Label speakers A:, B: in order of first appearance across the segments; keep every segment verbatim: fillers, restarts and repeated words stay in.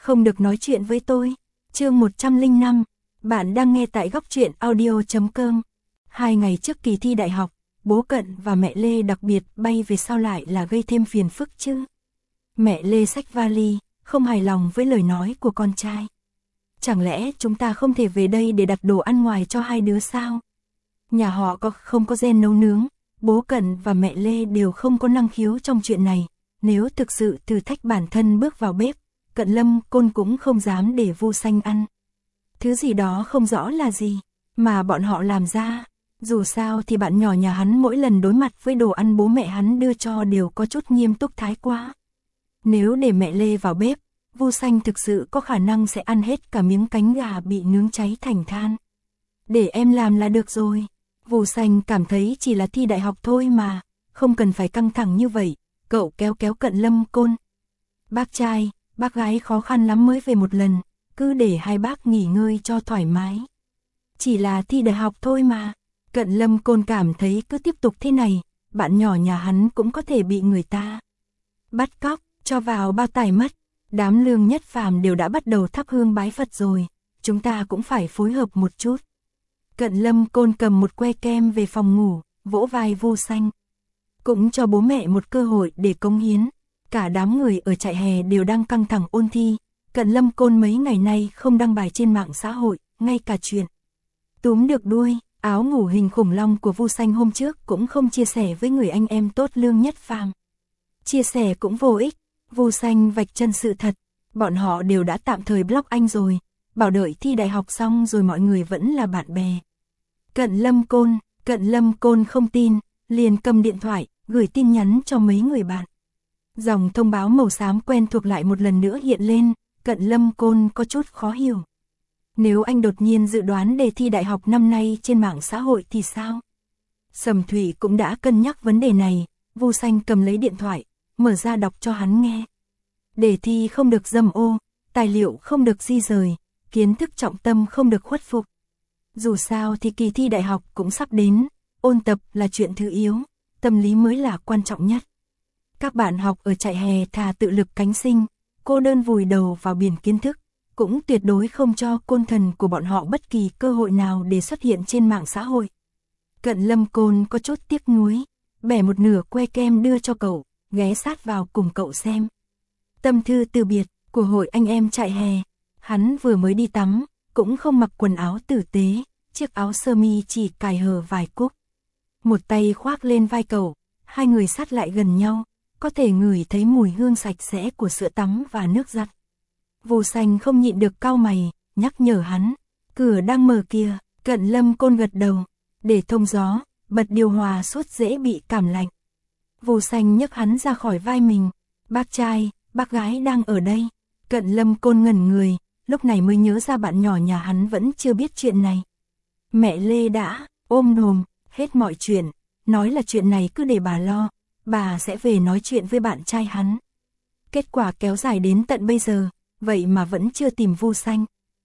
A: Không được nói chuyện với tôi. Chương một trăm lẻ năm. Bạn đang nghe tại góc truyện audio chấm com. Hai ngày trước kỳ thi đại học, bố Cận và mẹ Lê đặc biệt bay về, sao lại là gây thêm phiền phức chứ? Mẹ Lê xách vali, không hài lòng với lời nói của con trai. Chẳng lẽ chúng ta không thể về đây để đặt đồ ăn ngoài cho hai đứa sao? Nhà họ có không có gen nấu nướng, bố Cận và mẹ Lê đều không có năng khiếu trong chuyện này. Nếu thực sự thử thách bản thân bước vào bếp, Cận Lâm Côn cũng không dám để Vu Xanh ăn. Thứ gì đó không rõ là gì, mà bọn họ làm ra. Dù sao thì bạn nhỏ nhà hắn mỗi lần đối mặt với đồ ăn bố mẹ hắn đưa cho đều có chút nghiêm túc thái quá. Nếu để mẹ Lê vào bếp, Vu Xanh thực sự có khả năng sẽ ăn hết cả miếng cánh gà bị nướng cháy thành than. Để em làm là được rồi. Vu Xanh cảm thấy chỉ là thi đại học thôi mà, không cần phải căng thẳng như vậy. Cậu kéo kéo Cận Lâm Côn. Bác trai, bác gái khó khăn lắm mới về một lần, cứ để hai bác nghỉ ngơi cho thoải mái. Chỉ là thi đại học thôi mà. Cận Lâm Côn cảm thấy cứ tiếp tục thế này, bạn nhỏ nhà hắn cũng có thể bị người ta bắt cóc, cho vào bao tải mất. Đám Lương Nhất Phàm đều đã bắt đầu thắp hương bái Phật rồi, chúng ta cũng phải phối hợp một chút. Cận Lâm Côn cầm một que kem về phòng ngủ, vỗ vai Vu Xanh. Cũng cho bố mẹ một cơ hội để cống hiến. Cả đám người ở trại hè đều đang căng thẳng ôn thi. Cận Lâm Côn mấy ngày nay không đăng bài trên mạng xã hội, ngay cả chuyện túm được đuôi, áo ngủ hình khủng long của Vu Xanh hôm trước cũng không chia sẻ với người anh em tốt Lương Nhất Phàm. Chia sẻ cũng vô ích, Vu Xanh vạch chân sự thật, bọn họ đều đã tạm thời block anh rồi, bảo đợi thi đại học xong rồi mọi người vẫn là bạn bè. Cận Lâm Côn, Cận Lâm Côn không tin, liền cầm điện thoại, gửi tin nhắn cho mấy người bạn. Dòng thông báo màu xám quen thuộc lại một lần nữa hiện lên, Cận Lâm Côn có chút khó hiểu. Nếu anh đột nhiên dự đoán đề thi đại học năm nay trên mạng xã hội thì sao? Sầm Thủy cũng đã cân nhắc vấn đề này, Vu Xanh cầm lấy điện thoại, mở ra đọc cho hắn nghe. Đề thi không được dâm ô, tài liệu không được di rời, kiến thức trọng tâm không được khuất phục. Dù sao thì kỳ thi đại học cũng sắp đến, ôn tập là chuyện thứ yếu, tâm lý mới là quan trọng nhất. Các bạn học ở trại hè thà tự lực cánh sinh, cô đơn vùi đầu vào biển kiến thức, cũng tuyệt đối không cho côn thần của bọn họ bất kỳ cơ hội nào để xuất hiện trên mạng xã hội. Cận Lâm Côn có chút tiếc nuối, bẻ một nửa que kem đưa cho cậu, ghé sát vào cùng cậu xem. Tâm thư từ biệt của hội anh em trại hè. Hắn vừa mới đi tắm, cũng không mặc quần áo tử tế, chiếc áo sơ mi chỉ cài hở vài cúc. Một tay khoác lên vai cậu, hai người sát lại gần nhau, có thể ngửi thấy mùi hương sạch sẽ của sữa tắm và nước giặt. Vu Xanh không nhịn được cau mày, nhắc nhở hắn, cửa đang mở kìa. Cận Lâm Côn gật đầu, để thông gió, bật điều hòa suốt dễ bị cảm lạnh. Vu Xanh nhấc hắn ra khỏi vai mình, bác trai, bác gái đang ở đây. Cận Lâm Côn ngẩn người, lúc này mới nhớ ra bạn nhỏ nhà hắn vẫn chưa biết chuyện này. Mẹ Lê đã ôm đồm hết mọi chuyện, nói là chuyện này cứ để bà lo, bà sẽ về nói chuyện với bạn trai hắn. Kết quả kéo dài đến tận bây giờ, vậy mà vẫn chưa tìm Vu Xanh.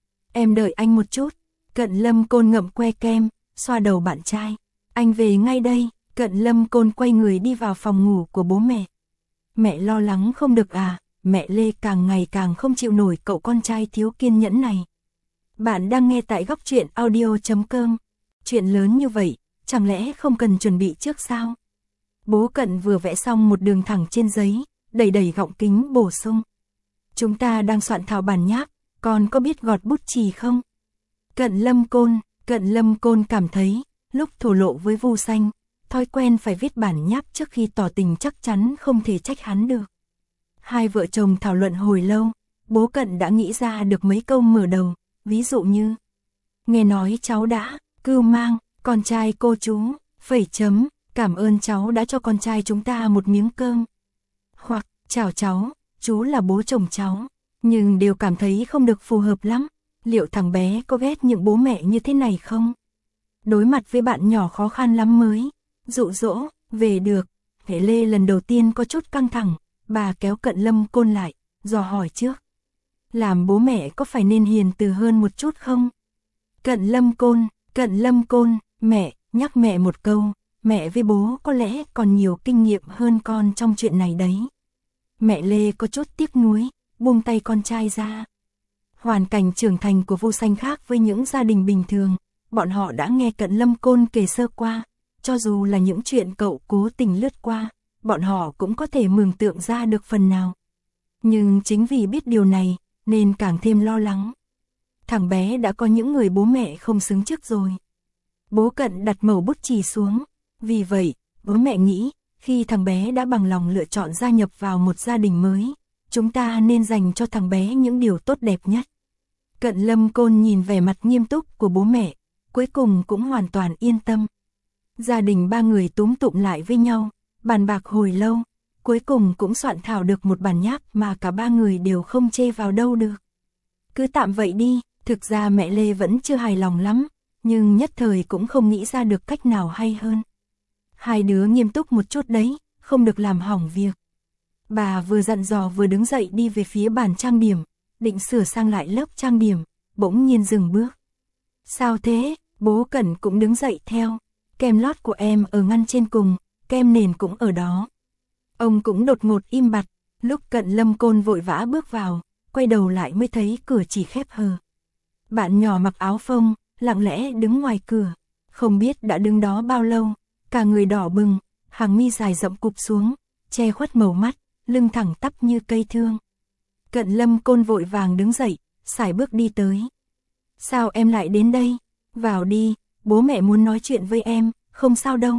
A: Em đợi anh một chút. Cận Lâm Côn ngậm que kem, xoa đầu bạn trai. Anh về ngay đây. Cận Lâm Côn quay người đi vào phòng ngủ của bố mẹ. Mẹ lo lắng không được à? Mẹ Lê càng ngày càng không chịu nổi cậu con trai thiếu kiên nhẫn này. Bạn đang nghe tại góc truyện audio chấm com. Chuyện lớn như vậy, chẳng lẽ không cần chuẩn bị trước sao? Bố Cận vừa vẽ xong một đường thẳng trên giấy, đẩy đẩy gọng kính bổ sung. Chúng ta đang soạn thảo bản nháp, con có biết gọt bút chì không? Cận Lâm Côn, Cận Lâm Côn cảm thấy, lúc thổ lộ với Vu Xanh, thói quen phải viết bản nháp trước khi tỏ tình chắc chắn không thể trách hắn được. Hai vợ chồng thảo luận hồi lâu, bố Cận đã nghĩ ra được mấy câu mở đầu, ví dụ như: nghe nói cháu đã cưu mang con trai cô chú, phẩy chấm, cảm ơn cháu đã cho con trai chúng ta một miếng cơm. Hoặc, chào cháu, chú là bố chồng cháu, nhưng đều cảm thấy không được phù hợp lắm. Liệu thằng bé có ghét những bố mẹ như thế này không? Đối mặt với bạn nhỏ khó khăn lắm mới dụ dỗ về được. Mẹ Lê lần đầu tiên có chút căng thẳng, bà kéo Cận Lâm Côn lại, dò hỏi trước. Làm bố mẹ có phải nên hiền từ hơn một chút không? Cận Lâm Côn, Cận Lâm Côn, mẹ, nhắc mẹ một câu, mẹ với bố có lẽ còn nhiều kinh nghiệm hơn con trong chuyện này đấy. Mẹ Lê có chút tiếc nuối, buông tay con trai ra, Hoàn cảnh trưởng thành của Vô Xanh khác với những gia đình bình thường, bọn họ đã nghe Cận Lâm Côn kể sơ qua, cho dù là những chuyện cậu cố tình lướt qua, bọn họ cũng có thể mường tượng ra được phần nào. Nhưng chính vì biết điều này, nên càng thêm lo lắng. Thằng bé đã có những người bố mẹ không xứng trước rồi. Bố Cận đặt mẩu bút chì xuống, vì vậy, bố mẹ nghĩ, khi thằng bé đã bằng lòng lựa chọn gia nhập vào một gia đình mới, chúng ta nên dành cho thằng bé những điều tốt đẹp nhất. Cận Lâm Côn nhìn vẻ mặt nghiêm túc của bố mẹ, cuối cùng cũng hoàn toàn yên tâm. Gia đình ba người túm tụm lại với nhau, bàn bạc hồi lâu, cuối cùng cũng soạn thảo được một bản nháp mà cả ba người đều không chê vào đâu được. Cứ tạm vậy đi, thực ra mẹ Lê vẫn chưa hài lòng lắm, nhưng nhất thời cũng không nghĩ ra được cách nào hay hơn. Hai đứa nghiêm túc một chút đấy, không được làm hỏng việc. Bà vừa dặn dò vừa đứng dậy đi về phía bàn trang điểm, định sửa sang lại lớp trang điểm, bỗng nhiên dừng bước. Sao thế? Bố Cẩn cũng đứng dậy theo. Kem lót của em ở ngăn trên cùng, kem nền cũng ở đó. Ông cũng đột ngột im bặt, lúc Cận Lâm Côn vội vã bước vào, quay đầu lại mới thấy cửa chỉ khép hờ. Bạn nhỏ mặc áo phông, lặng lẽ đứng ngoài cửa, không biết đã đứng đó bao lâu, cả người đỏ bừng, hàng mi dài rộng cụp xuống, che khuất màu mắt, lưng thẳng tắp như cây thương. Cận Lâm Côn vội vàng đứng dậy, sải bước đi tới. Sao em lại đến đây? Vào đi, bố mẹ muốn nói chuyện với em, không sao đâu.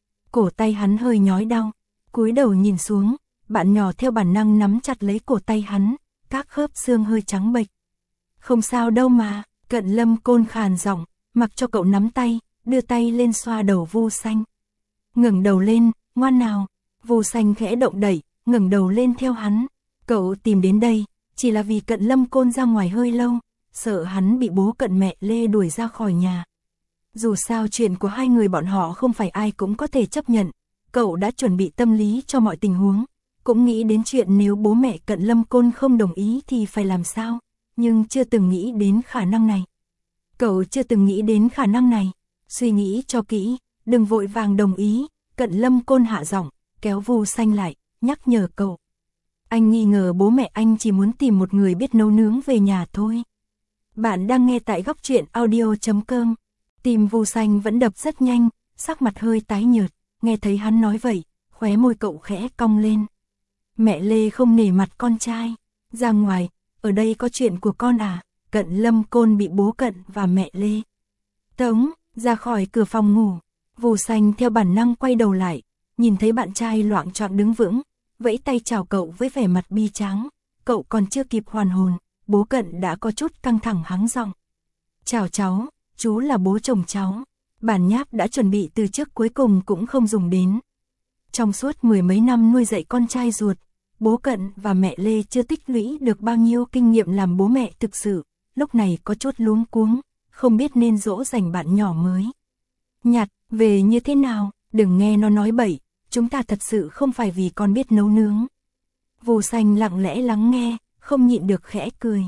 A: Cổ tay hắn hơi nhói đau, cúi đầu nhìn xuống, bạn nhỏ theo bản năng nắm chặt lấy cổ tay hắn, các khớp xương hơi trắng bệch. Không sao đâu mà, Cận Lâm Côn khàn giọng, mặc cho cậu nắm tay, đưa tay lên xoa đầu Vô Xanh. Ngẩng đầu lên, ngoan nào. Vô Xanh khẽ động đẩy, ngẩng đầu lên theo hắn. Cậu tìm đến đây, chỉ là vì Cận Lâm Côn ra ngoài hơi lâu, sợ hắn bị bố Cận mẹ Lê đuổi ra khỏi nhà. Dù sao chuyện của hai người bọn họ không phải ai cũng có thể chấp nhận, cậu đã chuẩn bị tâm lý cho mọi tình huống, cũng nghĩ đến chuyện nếu bố mẹ Cận Lâm Côn không đồng ý thì phải làm sao, nhưng chưa từng nghĩ đến khả năng này. Cậu chưa từng nghĩ đến khả năng này, suy nghĩ cho kỹ, đừng vội vàng đồng ý. Cận Lâm Côn hạ giọng, kéo Vô Xanh lại, nhắc nhở cậu. Anh nghi ngờ bố mẹ anh chỉ muốn tìm một người biết nấu nướng về nhà thôi. Bạn đang nghe tại góc truyện audio chấm com. Tim Vô Xanh vẫn đập rất nhanh, sắc mặt hơi tái nhợt, nghe thấy hắn nói vậy, khóe môi cậu khẽ cong lên. Mẹ Lê không nể mặt con trai. Ra ngoài, ở đây có chuyện của con à? Cận Lâm Côn bị bố Cận và mẹ Lê tống ra khỏi cửa phòng ngủ. Vô Xanh theo bản năng quay đầu lại, nhìn thấy bạn trai loạng choạng đứng vững, vẫy tay chào cậu với vẻ mặt bi tráng. Cậu còn chưa kịp hoàn hồn, bố Cận đã có chút căng thẳng hắng giọng. Chào cháu, chú là bố chồng cháu. Bản nháp đã chuẩn bị từ trước cuối cùng cũng không dùng đến. Trong suốt mười mấy năm nuôi dạy con trai ruột, bố Cận và mẹ Lê chưa tích lũy được bao nhiêu kinh nghiệm làm bố mẹ thực sự, lúc này có chút luống cuống, không biết nên dỗ dành bạn nhỏ mới. Nhặt, về như thế nào, đừng nghe nó nói bậy, chúng ta thật sự không phải vì con biết nấu nướng. Vô Xanh lặng lẽ lắng nghe, không nhịn được khẽ cười.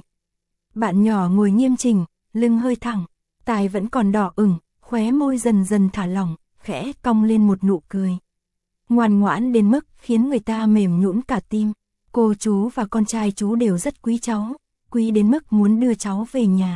A: Bạn nhỏ ngồi nghiêm chỉnh, lưng hơi thẳng, tai vẫn còn đỏ ửng, khóe môi dần dần thả lỏng, khẽ cong lên một nụ cười. Ngoan ngoãn đến mức khiến người ta mềm nhũn cả tim. Cô chú và con trai chú đều rất quý cháu, quý đến mức muốn đưa cháu về nhà.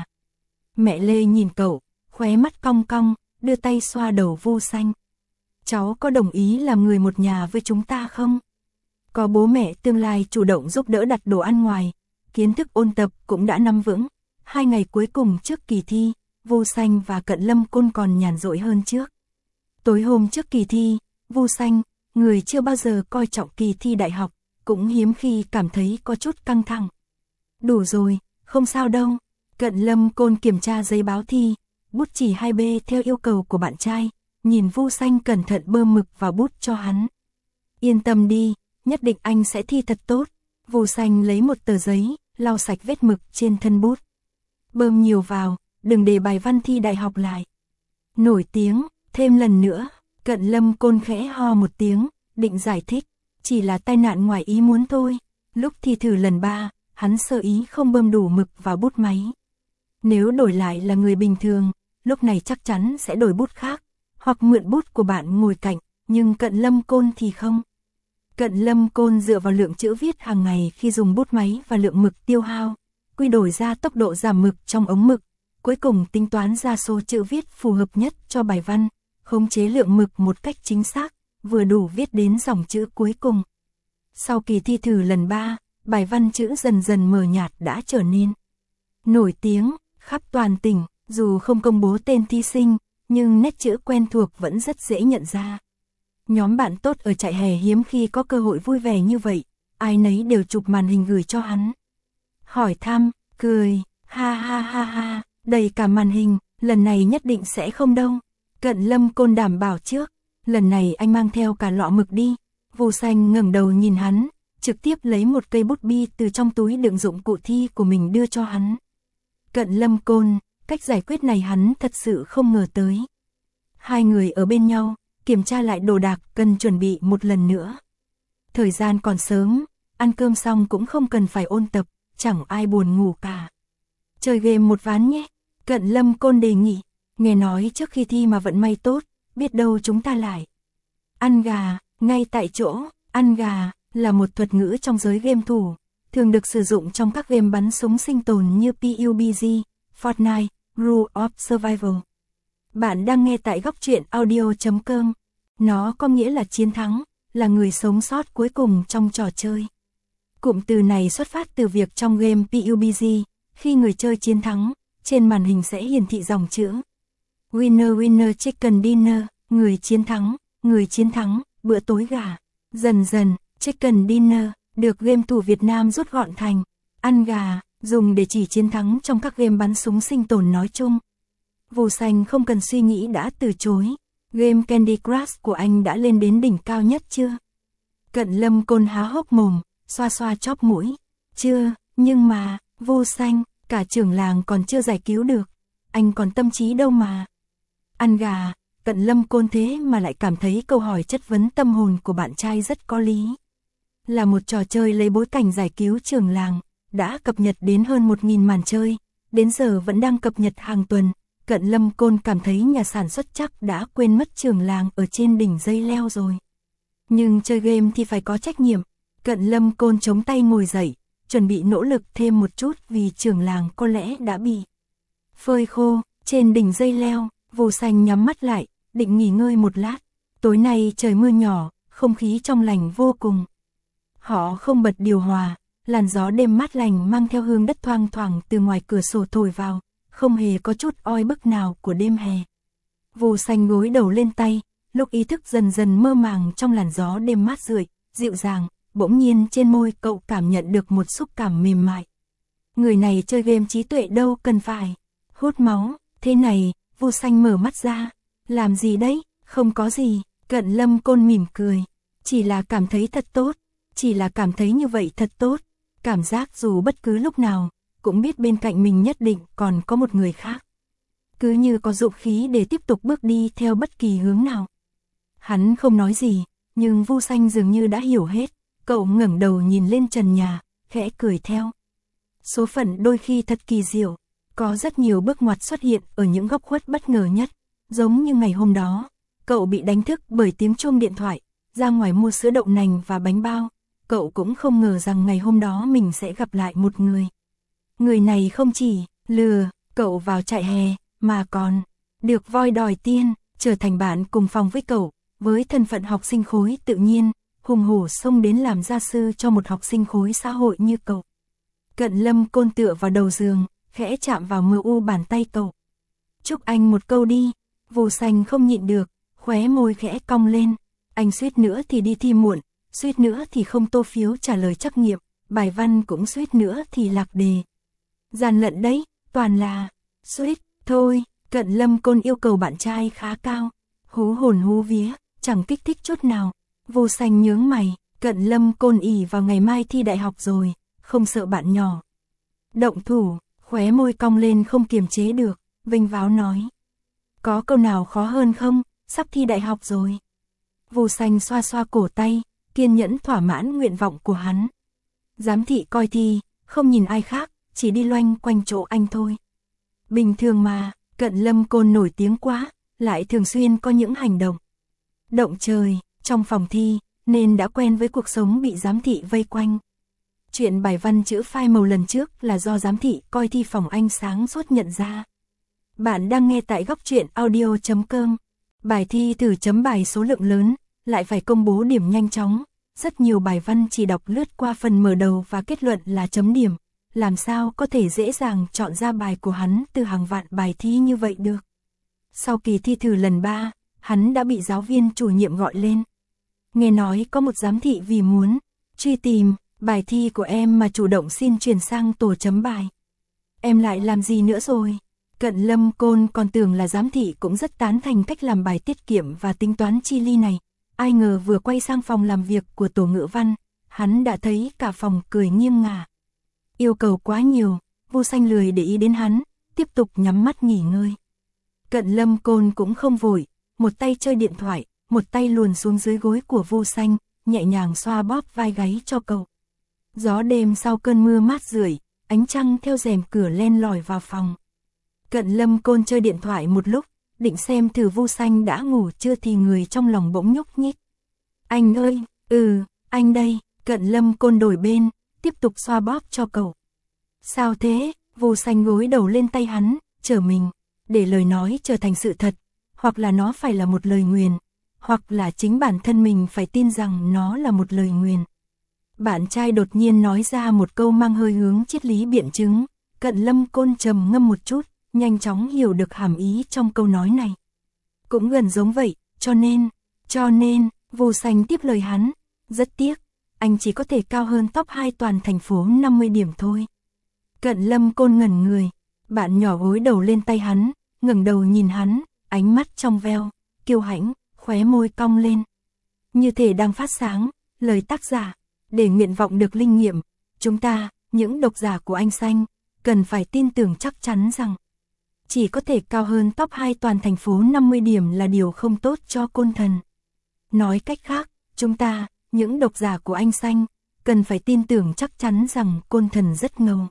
A: Mẹ Lê nhìn cậu, khóe mắt cong cong, đưa tay xoa đầu Vô Xanh. Cháu có đồng ý làm người một nhà với chúng ta không? Có bố mẹ tương lai chủ động giúp đỡ đặt đồ ăn ngoài, kiến thức ôn tập cũng đã nắm vững. Hai ngày cuối cùng trước kỳ thi, Vô Xanh và Cận Lâm Côn còn nhàn rỗi hơn trước. Tối hôm trước kỳ thi, Vô Xanh, người chưa bao giờ coi trọng kỳ thi đại học, cũng hiếm khi cảm thấy có chút căng thẳng. Đủ rồi, không sao đâu. Cận Lâm Côn kiểm tra giấy báo thi, bút chỉ hai B theo yêu cầu của bạn trai, nhìn Vô Xanh cẩn thận bơm mực vào bút cho hắn. Yên tâm đi, nhất định anh sẽ thi thật tốt. Vô Xanh lấy một tờ giấy, lau sạch vết mực trên thân bút. Bơm nhiều vào, đừng để bài văn thi đại học lại. Nổi tiếng, thêm lần nữa. Cận Lâm Côn khẽ ho một tiếng, định giải thích, chỉ là tai nạn ngoài ý muốn thôi. Lúc thi thử lần ba, hắn sơ ý không bơm đủ mực vào bút máy. Nếu đổi lại là người bình thường, lúc này chắc chắn sẽ đổi bút khác, hoặc mượn bút của bạn ngồi cạnh, nhưng Cận Lâm Côn thì không. Cận Lâm Côn dựa vào lượng chữ viết hàng ngày khi dùng bút máy và lượng mực tiêu hao, quy đổi ra tốc độ giảm mực trong ống mực, cuối cùng tính toán ra số chữ viết phù hợp nhất cho bài văn, khống chế lượng mực một cách chính xác, vừa đủ viết đến dòng chữ cuối cùng. Sau kỳ thi thử lần ba, bài văn chữ dần dần mờ nhạt đã trở nên nổi tiếng khắp toàn tỉnh, dù không công bố tên thí sinh, nhưng nét chữ quen thuộc vẫn rất dễ nhận ra. Nhóm bạn tốt ở trại hè hiếm khi có cơ hội vui vẻ như vậy, ai nấy đều chụp màn hình gửi cho hắn. Hỏi thăm, cười, ha ha ha ha, đầy cả màn hình, lần này nhất định sẽ không đâu. Cận Lâm Côn đảm bảo trước, lần này anh mang theo cả lọ mực đi. Vô Xanh ngẩng đầu nhìn hắn, trực tiếp lấy một cây bút bi từ trong túi đựng dụng cụ thi của mình đưa cho hắn. Cận Lâm Côn, cách giải quyết này hắn thật sự không ngờ tới. Hai người ở bên nhau, kiểm tra lại đồ đạc cần chuẩn bị một lần nữa. Thời gian còn sớm, ăn cơm xong cũng không cần phải ôn tập, chẳng ai buồn ngủ cả. Chơi game một ván nhé, Cận Lâm Côn đề nghị, nghe nói trước khi thi mà vận may tốt, biết đâu chúng ta lại ăn gà, ngay tại chỗ. Ăn gà là một thuật ngữ trong giới game thủ, thường được sử dụng trong các game bắn súng sinh tồn như pê u bê giê, Fortnite, Rule of Survival. Bạn đang nghe tại góc truyện audio chấm com. Nó có nghĩa là chiến thắng, là người sống sót cuối cùng trong trò chơi. Cụm từ này xuất phát từ việc trong game pê u bê giê, khi người chơi chiến thắng, trên màn hình sẽ hiển thị dòng chữ Winner Winner Chicken Dinner, người chiến thắng, người chiến thắng, bữa tối gà. Dần dần, Chicken Dinner được game thủ Việt Nam rút gọn thành ăn gà, dùng để chỉ chiến thắng trong các game bắn súng sinh tồn nói chung. Vô Xanh không cần suy nghĩ đã từ chối. Game Candy Crush của anh đã lên đến đỉnh cao nhất chưa? Cận Lâm Côn há hốc mồm, xoa xoa chóp mũi. Chưa, nhưng mà, Vô Xanh, cả trưởng làng còn chưa giải cứu được. Anh còn tâm trí đâu mà. Ăn gà, Cận Lâm Côn thế mà lại cảm thấy câu hỏi chất vấn tâm hồn của bạn trai rất có lý. Là một trò chơi lấy bối cảnh giải cứu trưởng làng, đã cập nhật đến hơn một nghìn màn chơi, đến giờ vẫn đang cập nhật hàng tuần. Cận Lâm Côn cảm thấy nhà sản xuất chắc đã quên mất trưởng làng ở trên đỉnh dây leo rồi. Nhưng chơi game thì phải có trách nhiệm. Cận Lâm Côn chống tay ngồi dậy, chuẩn bị nỗ lực thêm một chút vì trưởng làng có lẽ đã bị phơi khô. Trên đỉnh dây leo, Vô Xanh nhắm mắt lại, định nghỉ ngơi một lát. Tối nay trời mưa nhỏ, không khí trong lành vô cùng. Họ không bật điều hòa, làn gió đêm mát lành mang theo hương đất thoang thoảng từ ngoài cửa sổ thổi vào, không hề có chút oi bức nào của đêm hè. Vô Xanh gối đầu lên tay, lúc ý thức dần dần mơ màng trong làn gió đêm mát rượi, dịu dàng, bỗng nhiên trên môi cậu cảm nhận được một xúc cảm mềm mại. Người này chơi game trí tuệ đâu cần phải hút máu, thế này. Vô Xanh mở mắt ra, làm gì đấy, không có gì. Cận Lâm Côn mỉm cười, chỉ là cảm thấy thật tốt, chỉ là cảm thấy như vậy thật tốt, cảm giác dù bất cứ lúc nào, cũng biết bên cạnh mình nhất định còn có một người khác. Cứ như có dũng khí để tiếp tục bước đi theo bất kỳ hướng nào. Hắn không nói gì, nhưng Vô Xanh dường như đã hiểu hết, cậu ngẩng đầu nhìn lên trần nhà, khẽ cười theo. Số phận đôi khi thật kỳ diệu. Có rất nhiều bước ngoặt xuất hiện ở những góc khuất bất ngờ nhất, giống như ngày hôm đó, cậu bị đánh thức bởi tiếng chuông điện thoại, ra ngoài mua sữa đậu nành và bánh bao, cậu cũng không ngờ rằng ngày hôm đó mình sẽ gặp lại một người. Người này không chỉ lừa cậu vào trại hè, mà còn được voi đòi tiên, trở thành bạn cùng phòng với cậu, với thân phận học sinh khối tự nhiên, hùng hổ xông đến làm gia sư cho một học sinh khối xã hội như cậu. Cận Lâm Côn tựa vào đầu giường, khẽ chạm vào mờ u bàn tay cậu. Chúc anh một câu đi. Vô Xanh không nhịn được, khóe môi khẽ cong lên. Anh suýt nữa thì đi thi muộn, suýt nữa thì không tô phiếu trả lời trắc nghiệm, bài văn cũng suýt nữa thì lạc đề. Gian lận đấy, toàn là suýt, thôi. Cận Lâm Côn yêu cầu bạn trai khá cao, hú hồn hú vía, chẳng kích thích chút nào. Vô Xanh nhướng mày, Cận Lâm Côn ỉ vào ngày mai thi đại học rồi, không sợ bạn nhỏ động thủ. Khóe môi cong lên không kiềm chế được, vênh váo nói. Có câu nào khó hơn không, sắp thi đại học rồi. Vô Xanh xoa xoa cổ tay, kiên nhẫn thỏa mãn nguyện vọng của hắn. Giám thị coi thi, không nhìn ai khác, chỉ đi loanh quanh chỗ anh thôi. Bình thường mà, Cận Lâm Côn nổi tiếng quá, lại thường xuyên có những hành động động trời trong phòng thi, nên đã quen với cuộc sống bị giám thị vây quanh. Chuyện bài văn chữ phai màu lần trước là do giám thị coi thi phòng Anh sáng suốt nhận ra. Bạn đang nghe tại góc truyện audio chấm com. Bài thi thử chấm bài số lượng lớn, lại phải công bố điểm nhanh chóng. Rất nhiều bài văn chỉ đọc lướt qua phần mở đầu và kết luận là chấm điểm. Làm sao có thể dễ dàng chọn ra bài của hắn từ hàng vạn bài thi như vậy được. Sau kỳ thi thử lần ba, hắn đã bị giáo viên chủ nhiệm gọi lên. Nghe nói có một giám thị vì muốn truy tìm bài thi của em mà chủ động xin chuyển sang tổ chấm bài. Em lại làm gì nữa rồi? Cận Lâm Côn còn tưởng là giám thị cũng rất tán thành cách làm bài tiết kiệm và tính toán chi ly này. Ai ngờ vừa quay sang phòng làm việc của tổ ngữ văn, hắn đã thấy cả phòng cười nghiêng ngả. Yêu cầu quá nhiều, Vu Xanh lười để ý đến hắn, tiếp tục nhắm mắt nghỉ ngơi. Cận Lâm Côn cũng không vội, một tay chơi điện thoại, một tay luồn xuống dưới gối của Vu Xanh, nhẹ nhàng xoa bóp vai gáy cho cậu. Gió đêm sau cơn mưa mát rượi, ánh trăng theo rèm cửa len lỏi vào phòng. Cận Lâm Côn chơi điện thoại một lúc, định xem thử Vu Xanh đã ngủ chưa thì người trong lòng bỗng nhúc nhích. Anh ơi, ừ, anh đây. Cận Lâm Côn đổi bên, tiếp tục xoa bóp cho cậu. Sao thế? Vu Xanh gối đầu lên tay hắn, chờ mình, để lời nói trở thành sự thật, hoặc là nó phải là một lời nguyền, hoặc là chính bản thân mình phải tin rằng nó là một lời nguyền. Bạn trai đột nhiên nói ra một câu mang hơi hướng triết lý biện chứng. Cận Lâm Côn trầm ngâm một chút, nhanh chóng hiểu được hàm ý trong câu nói này. Cũng gần giống vậy, cho nên, cho nên, Vu Xanh tiếp lời hắn, rất tiếc, anh chỉ có thể cao hơn top hai toàn thành phố năm mươi điểm thôi. Cận Lâm Côn ngẩn người, bạn nhỏ gối đầu lên tay hắn, ngẩng đầu nhìn hắn, ánh mắt trong veo, kiêu hãnh, khóe môi cong lên. Như thể đang phát sáng, lời tác giả, để nguyện vọng được linh nghiệm, chúng ta, những độc giả của anh Xanh, cần phải tin tưởng chắc chắn rằng chỉ có thể cao hơn top hai toàn thành phố năm mươi điểm là điều không tốt cho Côn Thần. Nói cách khác, chúng ta, những độc giả của anh Xanh, cần phải tin tưởng chắc chắn rằng Côn Thần rất ngầu.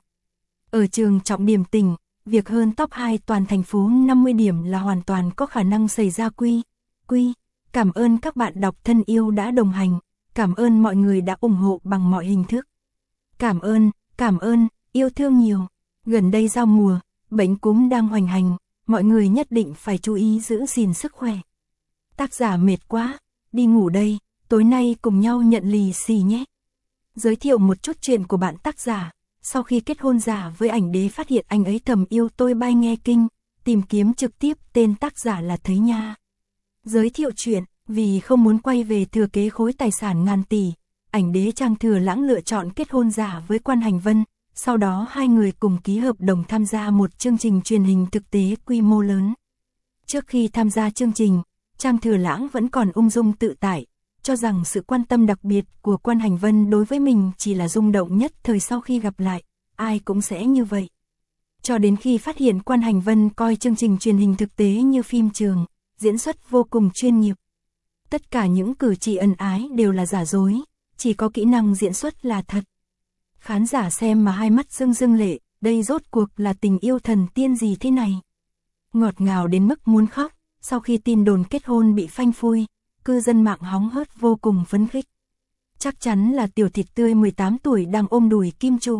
A: Ở trường trọng điểm tỉnh, việc hơn top hai toàn thành phố năm mươi điểm là hoàn toàn có khả năng xảy ra. Quy, quy, cảm ơn các bạn đọc thân yêu đã đồng hành, cảm ơn mọi người đã ủng hộ bằng mọi hình thức. Cảm ơn, cảm ơn, yêu thương nhiều. Gần đây giao mùa, bệnh cúm đang hoành hành, mọi người nhất định phải chú ý giữ gìn sức khỏe. Tác giả mệt quá, đi ngủ đây, tối nay cùng nhau nhận lì xì nhé. Giới thiệu một chút chuyện của bạn tác giả. Sau khi kết hôn giả với ảnh đế phát hiện anh ấy thầm yêu tôi bay nghe kinh, tìm kiếm trực tiếp tên tác giả là thấy nha. Giới thiệu chuyện, vì không muốn quay về thừa kế khối tài sản ngàn tỷ, ảnh đế Trang Thừa Lãng lựa chọn kết hôn giả với Quan Hành Vân, sau đó hai người cùng ký hợp đồng tham gia một chương trình truyền hình thực tế quy mô lớn. Trước khi tham gia chương trình, Trang Thừa Lãng vẫn còn ung dung tự tại, cho rằng sự quan tâm đặc biệt của Quan Hành Vân đối với mình chỉ là rung động nhất thời sau khi gặp lại, ai cũng sẽ như vậy. Cho đến khi phát hiện Quan Hành Vân coi chương trình truyền hình thực tế như phim trường, diễn xuất vô cùng chuyên nghiệp. Tất cả những cử chỉ ân ái đều là giả dối, chỉ có kỹ năng diễn xuất là thật. Khán giả xem mà hai mắt rưng rưng lệ, đây rốt cuộc là tình yêu thần tiên gì thế này. Ngọt ngào đến mức muốn khóc, sau khi tin đồn kết hôn bị phanh phui, cư dân mạng hóng hớt vô cùng phấn khích. Chắc chắn là tiểu thịt tươi mười tám tuổi đang ôm đùi kim chủ.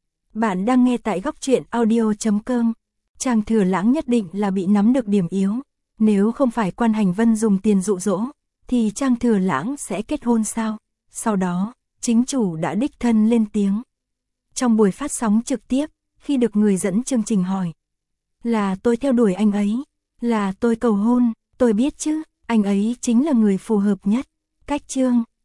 A: Bạn đang nghe tại góc truyện audio chấm com. Trang Thừa Lãng nhất định là bị nắm được điểm yếu. Nếu không phải Quan Hành Vân dùng tiền dụ dỗ, thì Trang Thừa Lãng sẽ kết hôn sao? Sau đó, chính chủ đã đích thân lên tiếng. Trong buổi phát sóng trực tiếp, khi được người dẫn chương trình hỏi, là tôi theo đuổi anh ấy, là tôi cầu hôn, tôi biết chứ, anh ấy chính là người phù hợp nhất. Cách chương